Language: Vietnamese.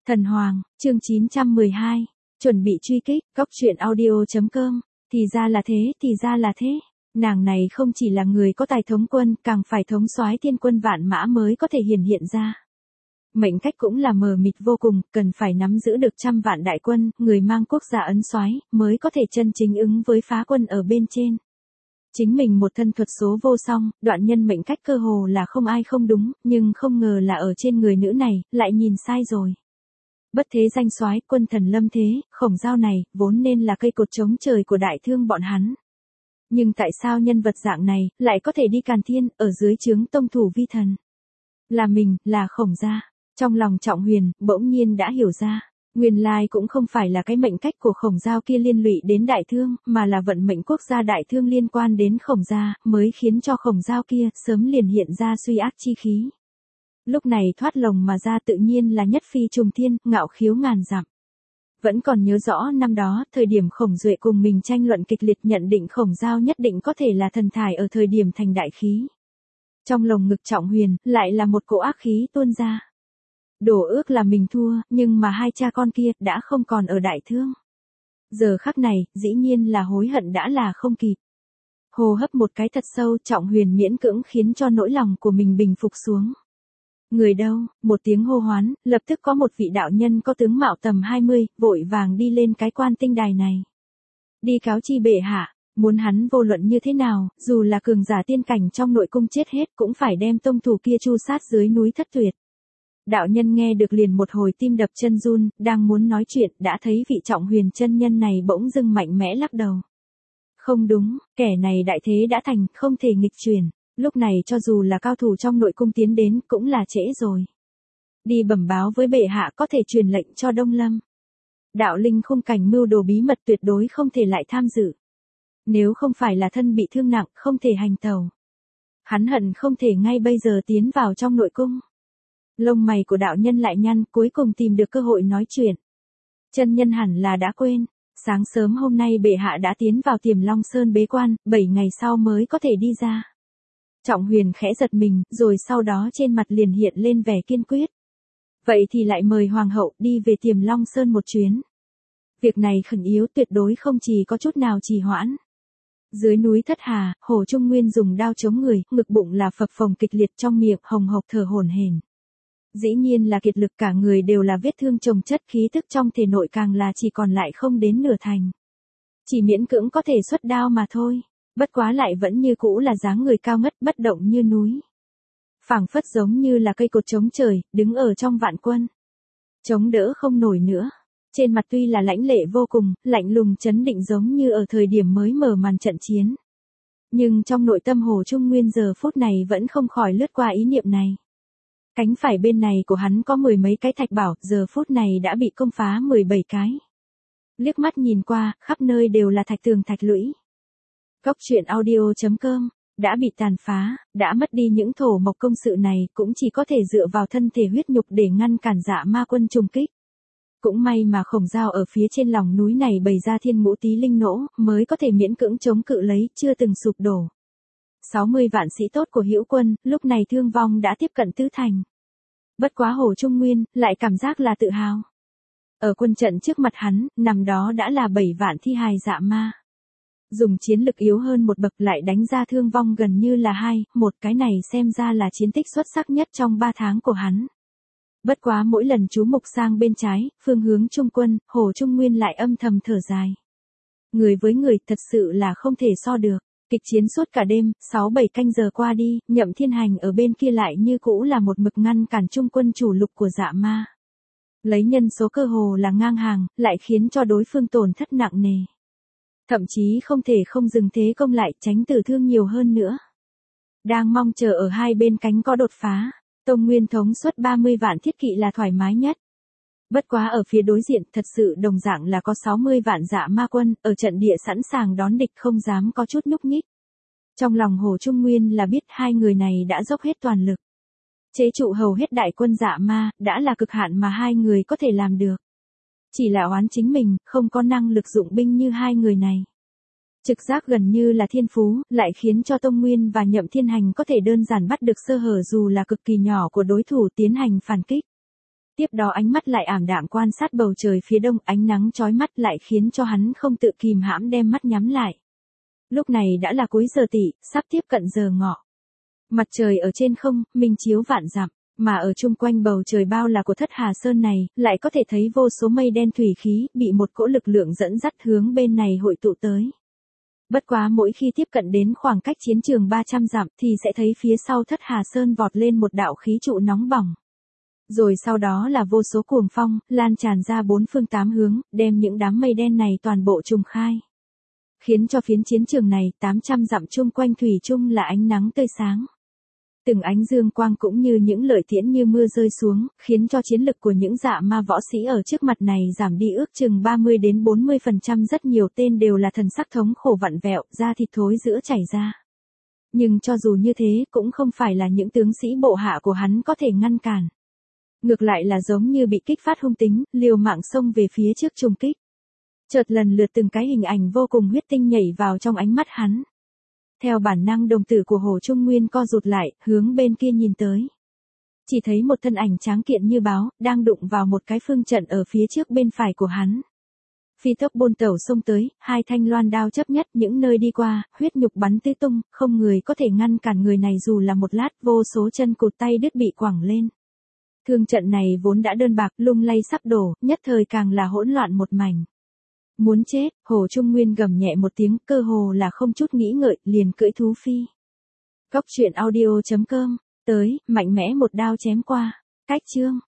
Thần Hoàng, chương 912, chuẩn bị truy kích, góc truyện audio.com, thì ra là thế, thì ra là thế. Nàng này không chỉ là người có tài thống quân, càng phải thống soái thiên quân vạn mã mới có thể hiện ra. Mệnh cách cũng là mờ mịt vô cùng, cần phải nắm giữ được 100 vạn đại quân, người mang quốc gia ấn soái mới có thể chân chính ứng với phá quân ở bên trên. Chính mình một thân thuật số vô song, đoạn nhân mệnh cách cơ hồ là không ai không đúng, nhưng không ngờ là ở trên người nữ này, lại nhìn sai rồi. Bất thế danh soái, quân thần lâm thế, Khổng Dao này, vốn nên là cây cột chống trời của đại thương bọn hắn. Nhưng tại sao nhân vật dạng này, lại có thể đi càn thiên, ở dưới trướng tông thủ vi thần? Là mình, là Khổng gia. Trong lòng Trọng Huyền, bỗng nhiên đã hiểu ra. Nguyên lai cũng không phải là cái mệnh cách của Khổng Dao kia liên lụy đến đại thương, mà là vận mệnh quốc gia đại thương liên quan đến Khổng gia, mới khiến cho Khổng Dao kia sớm liền hiện ra suy ác chi khí. Lúc này thoát lồng mà ra tự nhiên là nhất phi trùng thiên, ngạo khiếu ngàn dặm. Vẫn còn nhớ rõ năm đó, thời điểm Khổng Duệ cùng mình tranh luận kịch liệt nhận định Khổng Dao nhất định có thể là thần thải ở thời điểm thành đại khí. Trong lồng ngực Trọng Huyền, lại là một cỗ ác khí tuôn ra. Đổ ước là mình thua, nhưng mà hai cha con kia đã không còn ở đại thương. Giờ khắc này, dĩ nhiên là hối hận đã là không kịp. Hô hấp một cái thật sâu, Trọng Huyền miễn cưỡng khiến cho nỗi lòng của mình bình phục xuống. Người đâu, một tiếng hô hoán, lập tức có một vị đạo nhân có tướng mạo tầm 20, vội vàng đi lên cái quan tinh đài này. Đi cáo chi bệ hạ, muốn hắn vô luận như thế nào, dù là cường giả tiên cảnh trong nội cung chết hết cũng phải đem tông thủ kia tru sát dưới núi Thất Tuyệt. Đạo nhân nghe được liền một hồi tim đập chân run, đang muốn nói chuyện, đã thấy vị Trọng Huyền chân nhân này bỗng dưng mạnh mẽ lắc đầu. Không đúng, kẻ này đại thế đã thành, không thể nghịch chuyển. Lúc này cho dù là cao thủ trong nội cung tiến đến, cũng là trễ rồi. Đi bẩm báo với bệ hạ có thể truyền lệnh cho Đông Lâm. Đạo linh khung cảnh mưu đồ bí mật tuyệt đối không thể lại tham dự. Nếu không phải là thân bị thương nặng, không thể hành tàu. Hắn hận không thể ngay bây giờ tiến vào trong nội cung. Lông mày của đạo nhân lại nhăn, cuối cùng tìm được cơ hội nói chuyện. Chân nhân hẳn là đã quên. Sáng sớm hôm nay bệ hạ đã tiến vào Tiềm Long Sơn bế quan, 7 ngày sau mới có thể đi ra. Trọng Huyền khẽ giật mình, rồi sau đó trên mặt liền hiện lên vẻ kiên quyết. Vậy thì lại mời Hoàng hậu đi về Tiềm Long Sơn một chuyến. Việc này khẩn yếu tuyệt đối không chỉ có chút nào trì hoãn. Dưới núi Thất Hà, Hồ Trung Nguyên dùng đao chống người, ngực bụng là phập phồng kịch liệt, trong miệng hồng hộc thở hổn hển. Dĩ nhiên là kiệt lực, cả người đều là vết thương chồng chất, khí tức trong thể nội càng là chỉ còn lại không đến nửa thành. Chỉ miễn cưỡng có thể xuất đao mà thôi. Bất quá lại vẫn như cũ là dáng người cao ngất, bất động như núi. Phảng phất giống như là cây cột chống trời, đứng ở trong vạn quân. Chống đỡ không nổi nữa. Trên mặt tuy là lãnh lệ vô cùng, lạnh lùng chấn định giống như ở thời điểm mới mở màn trận chiến. Nhưng trong nội tâm Hồ Trung Nguyên giờ phút này vẫn không khỏi lướt qua ý niệm này. Cánh phải bên này của hắn có 10 mấy cái thạch bảo, giờ phút này đã bị công phá 17 cái. Liếc mắt nhìn qua, khắp nơi đều là thạch tường thạch lũy. Góc truyện audio.com, đã bị tàn phá, đã mất đi những thổ mộc công sự này, cũng chỉ có thể dựa vào thân thể huyết nhục để ngăn cản dạ ma quân trùng kích. Cũng may mà Khổng Dao ở phía trên lòng núi này bày ra thiên ngũ tý linh nỗ, mới có thể miễn cưỡng chống cự lấy, chưa từng sụp đổ. 60 vạn sĩ tốt của Hữu quân, lúc này thương vong đã tiếp cận tứ thành. Bất quá Hồ Trung Nguyên, lại cảm giác là tự hào. Ở quân trận trước mặt hắn, nằm đó đã là 7 vạn thi hài dạ ma. Dùng chiến lực yếu hơn một bậc lại đánh ra thương vong gần như là 2-1, cái này xem ra là chiến tích xuất sắc nhất trong 3 tháng của hắn. Bất quá mỗi lần chú mục sang bên trái, phương hướng Trung quân, Hồ Trung Nguyên lại âm thầm thở dài. Người với người thật sự là không thể so được. Kịch chiến suốt cả đêm, 6-7 canh giờ qua đi, Nhậm Thiên Hành ở bên kia lại như cũ là một mực ngăn cản Trung quân chủ lực của dạ ma. Lấy nhân số cơ hồ là ngang hàng, lại khiến cho đối phương tổn thất nặng nề. Thậm chí không thể không dừng thế công lại, tránh tử thương nhiều hơn nữa. Đang mong chờ ở hai bên cánh có đột phá, Tông Nguyên thống suất 30 vạn thiết kỵ là thoải mái nhất. Bất quá ở phía đối diện, thật sự đồng dạng là có 60 vạn dạ ma quân, ở trận địa sẵn sàng đón địch, không dám có chút nhúc nhích. Trong lòng Hồ Trung Nguyên là biết hai người này đã dốc hết toàn lực. Chế trụ hầu hết đại quân dạ ma, đã là cực hạn mà hai người có thể làm được. Chỉ là oán chính mình, không có năng lực dụng binh như hai người này. Trực giác gần như là thiên phú, lại khiến cho Tông Nguyên và Nhậm Thiên Hành có thể đơn giản bắt được sơ hở dù là cực kỳ nhỏ của đối thủ tiến hành phản kích. Tiếp đó ánh mắt lại ảm đạm quan sát bầu trời phía đông, ánh nắng chói mắt lại khiến cho hắn không tự kìm hãm đem mắt nhắm lại. Lúc này đã là cuối giờ Tỵ, sắp tiếp cận giờ Ngọ. Mặt trời ở trên không, minh chiếu vạn dặm, mà ở chung quanh bầu trời bao là của Thất Hà Sơn này, lại có thể thấy vô số mây đen thủy khí, bị một cỗ lực lượng dẫn dắt hướng bên này hội tụ tới. Bất quá mỗi khi tiếp cận đến khoảng cách chiến trường 300 dặm thì sẽ thấy phía sau Thất Hà Sơn vọt lên một đạo khí trụ nóng bỏng. Rồi sau đó là vô số cuồng phong, lan tràn ra bốn phương tám hướng, đem những đám mây đen này toàn bộ trùng khai. Khiến cho phiến chiến trường này 800 dặm chung quanh thủy chung là ánh nắng tươi sáng. Từng ánh dương quang cũng như những lợi tiễn như mưa rơi xuống, khiến cho chiến lực của những dạ ma võ sĩ ở trước mặt này giảm đi ước chừng 30 đến 40%, rất nhiều tên đều là thần sắc thống khổ vặn vẹo, da thịt thối giữa chảy ra. Nhưng cho dù như thế cũng không phải là những tướng sĩ bộ hạ của hắn có thể ngăn cản. Ngược lại là giống như bị kích phát hung tính, liều mạng xông về phía trước trùng kích. Chợt lần lượt từng cái hình ảnh vô cùng huyết tinh nhảy vào trong ánh mắt hắn. Theo bản năng đồng tử của Hồ Trung Nguyên co rụt lại, hướng bên kia nhìn tới. Chỉ thấy một thân ảnh tráng kiện như báo, đang đụng vào một cái phương trận ở phía trước bên phải của hắn. Phi tốc bôn tẩu xông tới, hai thanh loan đao chấp nhất những nơi đi qua, huyết nhục bắn tứ tung, không người có thể ngăn cản người này dù là một lát, vô số chân cụt tay đứt bị quẳng lên. Thương trận này vốn đã đơn bạc, lung lay sắp đổ, nhất thời càng là hỗn loạn một mảnh. Muốn chết, Hồ Trung Nguyên gầm nhẹ một tiếng, cơ hồ là không chút nghĩ ngợi, liền cưỡi thú phi. Góc truyện audio.com, tới, mạnh mẽ một đao chém qua. Cách chương.